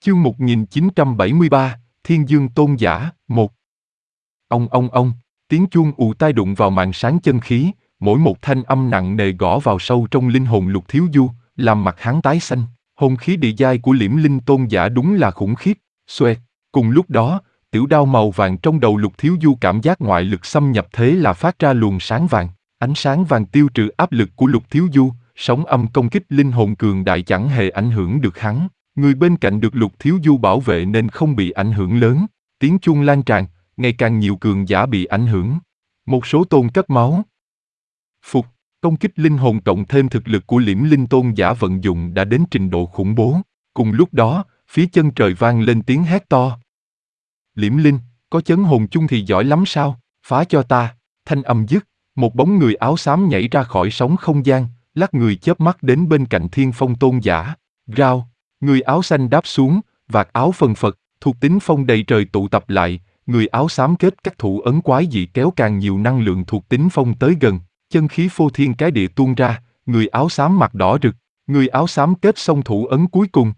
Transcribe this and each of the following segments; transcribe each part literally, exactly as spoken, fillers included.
Chương một nghìn chín trăm bảy mươi ba, Thiên Dương Tôn Giả, một. Ông ông ông, tiếng chuông ù tai đụng vào màn sáng chân khí, mỗi một thanh âm nặng nề gõ vào sâu trong linh hồn Lục Thiếu Du, làm mặt hắn tái xanh. Hồn khí địa giai của Liễm Linh Tôn Giả đúng là khủng khiếp. Xoẹt, cùng lúc đó, tiểu đao màu vàng trong đầu Lục Thiếu Du cảm giác ngoại lực xâm nhập thế là phát ra luồng sáng vàng. Ánh sáng vàng tiêu trừ áp lực của Lục Thiếu Du, sóng âm công kích linh hồn cường đại chẳng hề ảnh hưởng được hắn. Người bên cạnh được Lục Thiếu Du bảo vệ nên không bị ảnh hưởng lớn. Tiếng chuông lan tràn, ngày càng nhiều cường giả bị ảnh hưởng. Một số tôn cất máu. Phục, công kích linh hồn cộng thêm thực lực của Liễm Linh Tôn Giả vận dụng đã đến trình độ khủng bố. Cùng lúc đó, phía chân trời vang lên tiếng hét to. Liễm Linh, có chấn hồn chung thì giỏi lắm sao, phá cho ta. Thanh âm dứt, một bóng người áo xám nhảy ra khỏi sóng không gian, lắc người chớp mắt đến bên cạnh Thiên Phong Tôn Giả. Rao, người áo xanh đáp xuống, vạt áo phần phật, thuộc tính phong đầy trời tụ tập lại, người áo xám kết các thủ ấn quái dị kéo càng nhiều năng lượng thuộc tính phong tới gần, chân khí phô thiên cái địa tuôn ra, người áo xám mặt đỏ rực, người áo xám kết xong thủ ấn cuối cùng.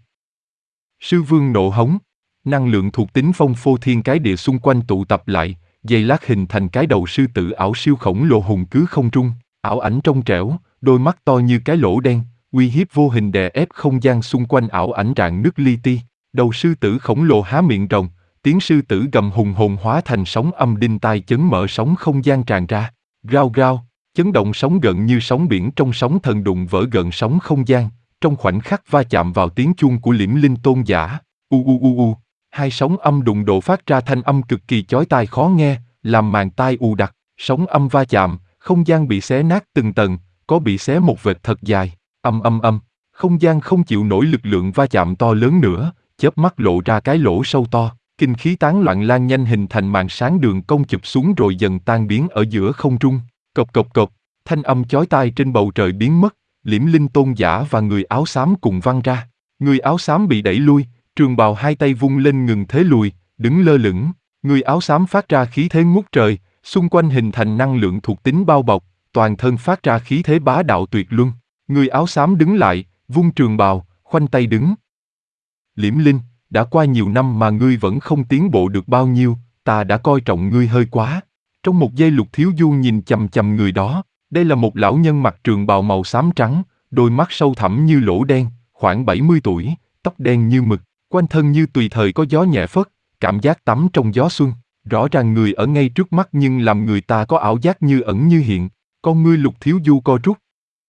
Sư Vương nộ hống, năng lượng thuộc tính phong phô thiên cái địa xung quanh tụ tập lại, giây lát hình thành cái đầu sư tử ảo siêu khổng lồ hùng cứ không trung, ảo ảnh trong trẻo, đôi mắt to như cái lỗ đen, uy hiếp vô hình đè ép không gian xung quanh ảo ảnh rạn nứt li ti. Đầu sư tử khổng lồ há miệng rồng, tiếng sư tử gầm hùng hồn hóa thành sóng âm đinh tai chấn mở sóng không gian tràn ra. Rao rao, chấn động sóng gợn như sóng biển trong sóng thần đụng vỡ gợn sóng không gian, trong khoảnh khắc va chạm vào tiếng chuông của Liễm Linh Tôn Giả. U u u u, hai sóng âm đụng độ phát ra thanh âm cực kỳ chói tai khó nghe, làm màng tai ù đặc, sóng âm va chạm, không gian bị xé nát từng tầng, có bị xé một vệt thật dài. Âm âm âm, không gian không chịu nổi lực lượng va chạm to lớn nữa, chớp mắt lộ ra cái lỗ sâu to, kinh khí tán loạn lan nhanh hình thành màn sáng đường cong chụp xuống rồi dần tan biến ở giữa không trung. Cộc cộc cộc, thanh âm chói tai trên bầu trời biến mất, Liễm Linh Tôn Giả và người áo xám cùng văng ra. Người áo xám bị đẩy lui, trường bào hai tay vung lên ngừng thế lùi, đứng lơ lửng. Người áo xám phát ra khí thế ngút trời, xung quanh hình thành năng lượng thuộc tính bao bọc, toàn thân phát ra khí thế bá đạo tuyệt luân. Người áo xám đứng lại, vung trường bào, khoanh tay đứng. Liễm Linh, đã qua nhiều năm mà ngươi vẫn không tiến bộ được bao nhiêu, ta đã coi trọng ngươi hơi quá. Trong một giây Lục Thiếu Du nhìn chằm chằm người đó, đây là một lão nhân mặc trường bào màu xám trắng, đôi mắt sâu thẳm như lỗ đen, khoảng bảy mươi tuổi, tóc đen như mực, quanh thân như tùy thời có gió nhẹ phất, cảm giác tắm trong gió xuân. Rõ ràng người ở ngay trước mắt nhưng làm người ta có ảo giác như ẩn như hiện, con ngươi Lục Thiếu Du co rút.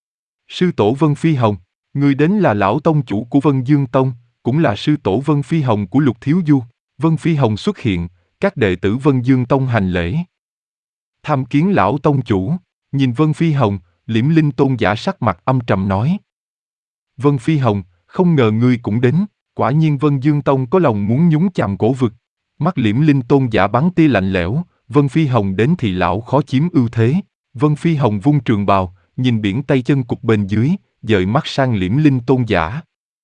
Sư tổ Vân Phi Hồng, người đến là lão tông chủ của Vân Dương Tông, cũng là sư tổ Vân Phi Hồng của Lục Thiếu Du. Vân Phi Hồng xuất hiện, các đệ tử Vân Dương Tông hành lễ. Tham kiến lão tông chủ, nhìn Vân Phi Hồng, Liễm Linh Tôn Giả sắc mặt âm trầm nói. Vân Phi Hồng, không ngờ ngươi cũng đến, quả nhiên Vân Dương Tông có lòng muốn nhúng chàm cổ vực. Mắt Liễm Linh Tôn Giả bắn tia lạnh lẽo, Vân Phi Hồng đến thì lão khó chiếm ưu thế. Vân Phi Hồng vung trường bào, nhìn biển tay chân cục bên dưới, dời mắt sang Liễm Linh Tôn Giả.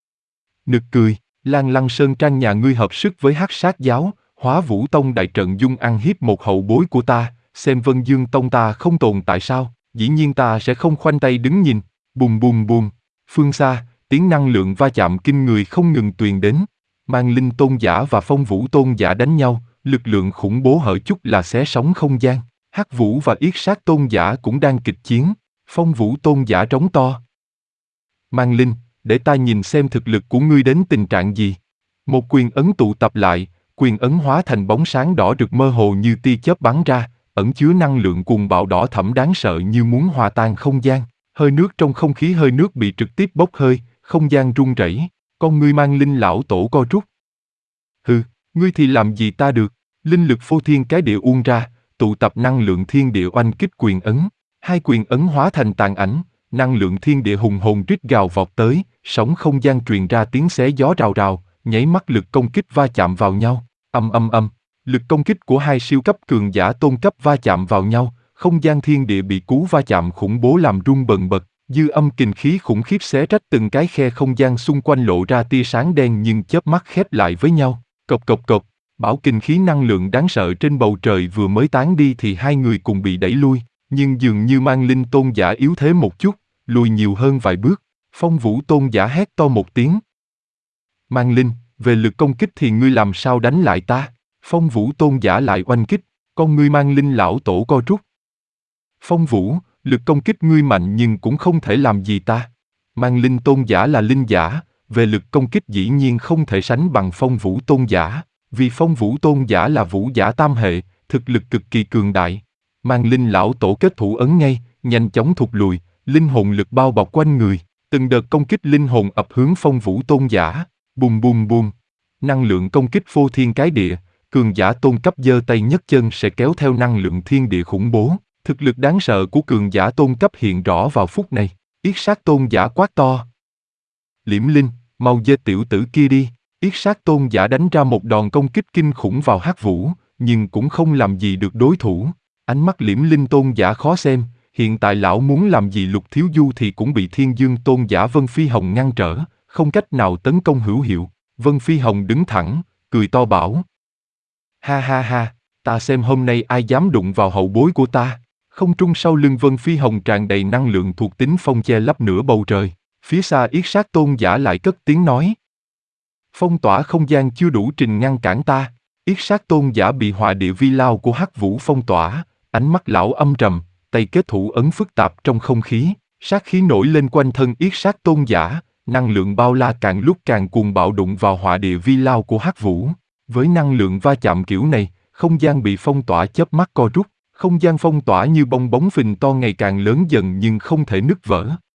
Nực cười, Lan Lăng Sơn Trang nhà ngươi hợp sức với Hắc Sát Giáo, Hóa Vũ Tông đại trận dung ăn hiếp một hậu bối của ta, xem Vân Dương Tông ta không tồn tại sao, dĩ nhiên ta sẽ không khoanh tay đứng nhìn. Bùm bùm bùm, phương xa, tiếng năng lượng va chạm kinh người không ngừng truyền đến. Mang Linh Tôn Giả và Phong Vũ Tôn Giả đánh nhau, lực lượng khủng bố hở chút là xé sóng không gian. Hắc Vũ và Yết Sát Tôn Giả cũng đang kịch chiến. Phong Vũ Tôn Giả trống to. Mang Linh, để ta nhìn xem thực lực của ngươi đến tình trạng gì. Một quyền ấn tụ tập lại, quyền ấn hóa thành bóng sáng đỏ rực mơ hồ như tia chớp bắn ra, ẩn chứa năng lượng cuồng bạo đỏ thẫm đáng sợ như muốn hòa tan không gian. Hơi nước trong không khí hơi nước bị trực tiếp bốc hơi, không gian rung rẩy. Con ngươi Mang Linh lão tổ co rút. Hừ, ngươi thì làm gì ta được? Linh lực phô thiên cái địa uôn ra, tụ tập năng lượng thiên địa oanh kích quyền ấn. Hai quyền ấn hóa thành tàn ảnh, năng lượng thiên địa hùng hồn rít gào vọt tới, sóng không gian truyền ra tiếng xé gió rào rào, nháy mắt lực công kích va chạm vào nhau. Âm âm âm, lực công kích của hai siêu cấp cường giả tôn cấp va chạm vào nhau, không gian thiên địa bị cú va chạm khủng bố làm rung bần bật, dư âm kình khí khủng khiếp xé rách từng cái khe không gian xung quanh lộ ra tia sáng đen nhưng chớp mắt khép lại với nhau. Cộc cộc cộc, bão kình khí năng lượng đáng sợ trên bầu trời vừa mới tán đi thì hai người cùng bị đẩy lui, nhưng dường như Mang Linh Tôn Giả yếu thế một chút, lùi nhiều hơn vài bước. Phong Vũ Tôn Giả hét to một tiếng. Mang Linh, về lực công kích thì ngươi làm sao đánh lại ta? Phong Vũ tôn giả lại oanh kích, con ngươi mang linh lão tổ co rút. Phong Vũ, lực công kích ngươi mạnh nhưng cũng không thể làm gì ta. Mang linh tôn giả là linh giả, về lực công kích dĩ nhiên không thể sánh bằng Phong Vũ tôn giả, vì Phong Vũ tôn giả là vũ giả tam hệ, thực lực cực kỳ cường đại. Mang linh lão tổ kết thủ ấn ngay, nhanh chóng thụt lùi, linh hồn lực bao bọc quanh người, từng đợt công kích linh hồn ập hướng Phong Vũ tôn giả, bùm bùm bùm. Năng lượng công kích phô thiên cái địa, cường giả tôn cấp giơ tay nhấc chân sẽ kéo theo năng lượng thiên địa khủng bố. Thực lực đáng sợ của cường giả tôn cấp hiện rõ vào phút này. Yết sát tôn giả quát to. Liễm Linh, mau giết tiểu tử kia đi. Yết sát tôn giả đánh ra một đòn công kích kinh khủng vào Hắc Vũ, nhưng cũng không làm gì được đối thủ. Ánh mắt Liễm Linh tôn giả khó xem, hiện tại lão muốn làm gì Lục Thiếu Du thì cũng bị Thiên Dương tôn giả Vân Phi Hồng ngăn trở, không cách nào tấn công hữu hiệu. Vân Phi Hồng đứng thẳng, cười to bảo. Ha ha ha, ta xem hôm nay ai dám đụng vào hậu bối của ta. Không trung sau lưng Vân Phi Hồng tràn đầy năng lượng thuộc tính phong che lấp nửa bầu trời. Phía xa Yết sát tôn giả lại cất tiếng nói. Phong tỏa không gian chưa đủ trình ngăn cản ta. Yết sát tôn giả bị hỏa địa vi lao của Hắc Vũ phong tỏa, ánh mắt lão âm trầm, tay kết thủ ấn phức tạp trong không khí, sát khí nổi lên quanh thân Yết sát tôn giả, năng lượng bao la càng lúc càng cuồng bạo đụng vào hỏa địa vi lao của Hắc Vũ. Với năng lượng va chạm kiểu này, không gian bị phong tỏa chớp mắt co rút. Không gian phong tỏa như bong bóng phình to ngày càng lớn dần nhưng không thể nứt vỡ.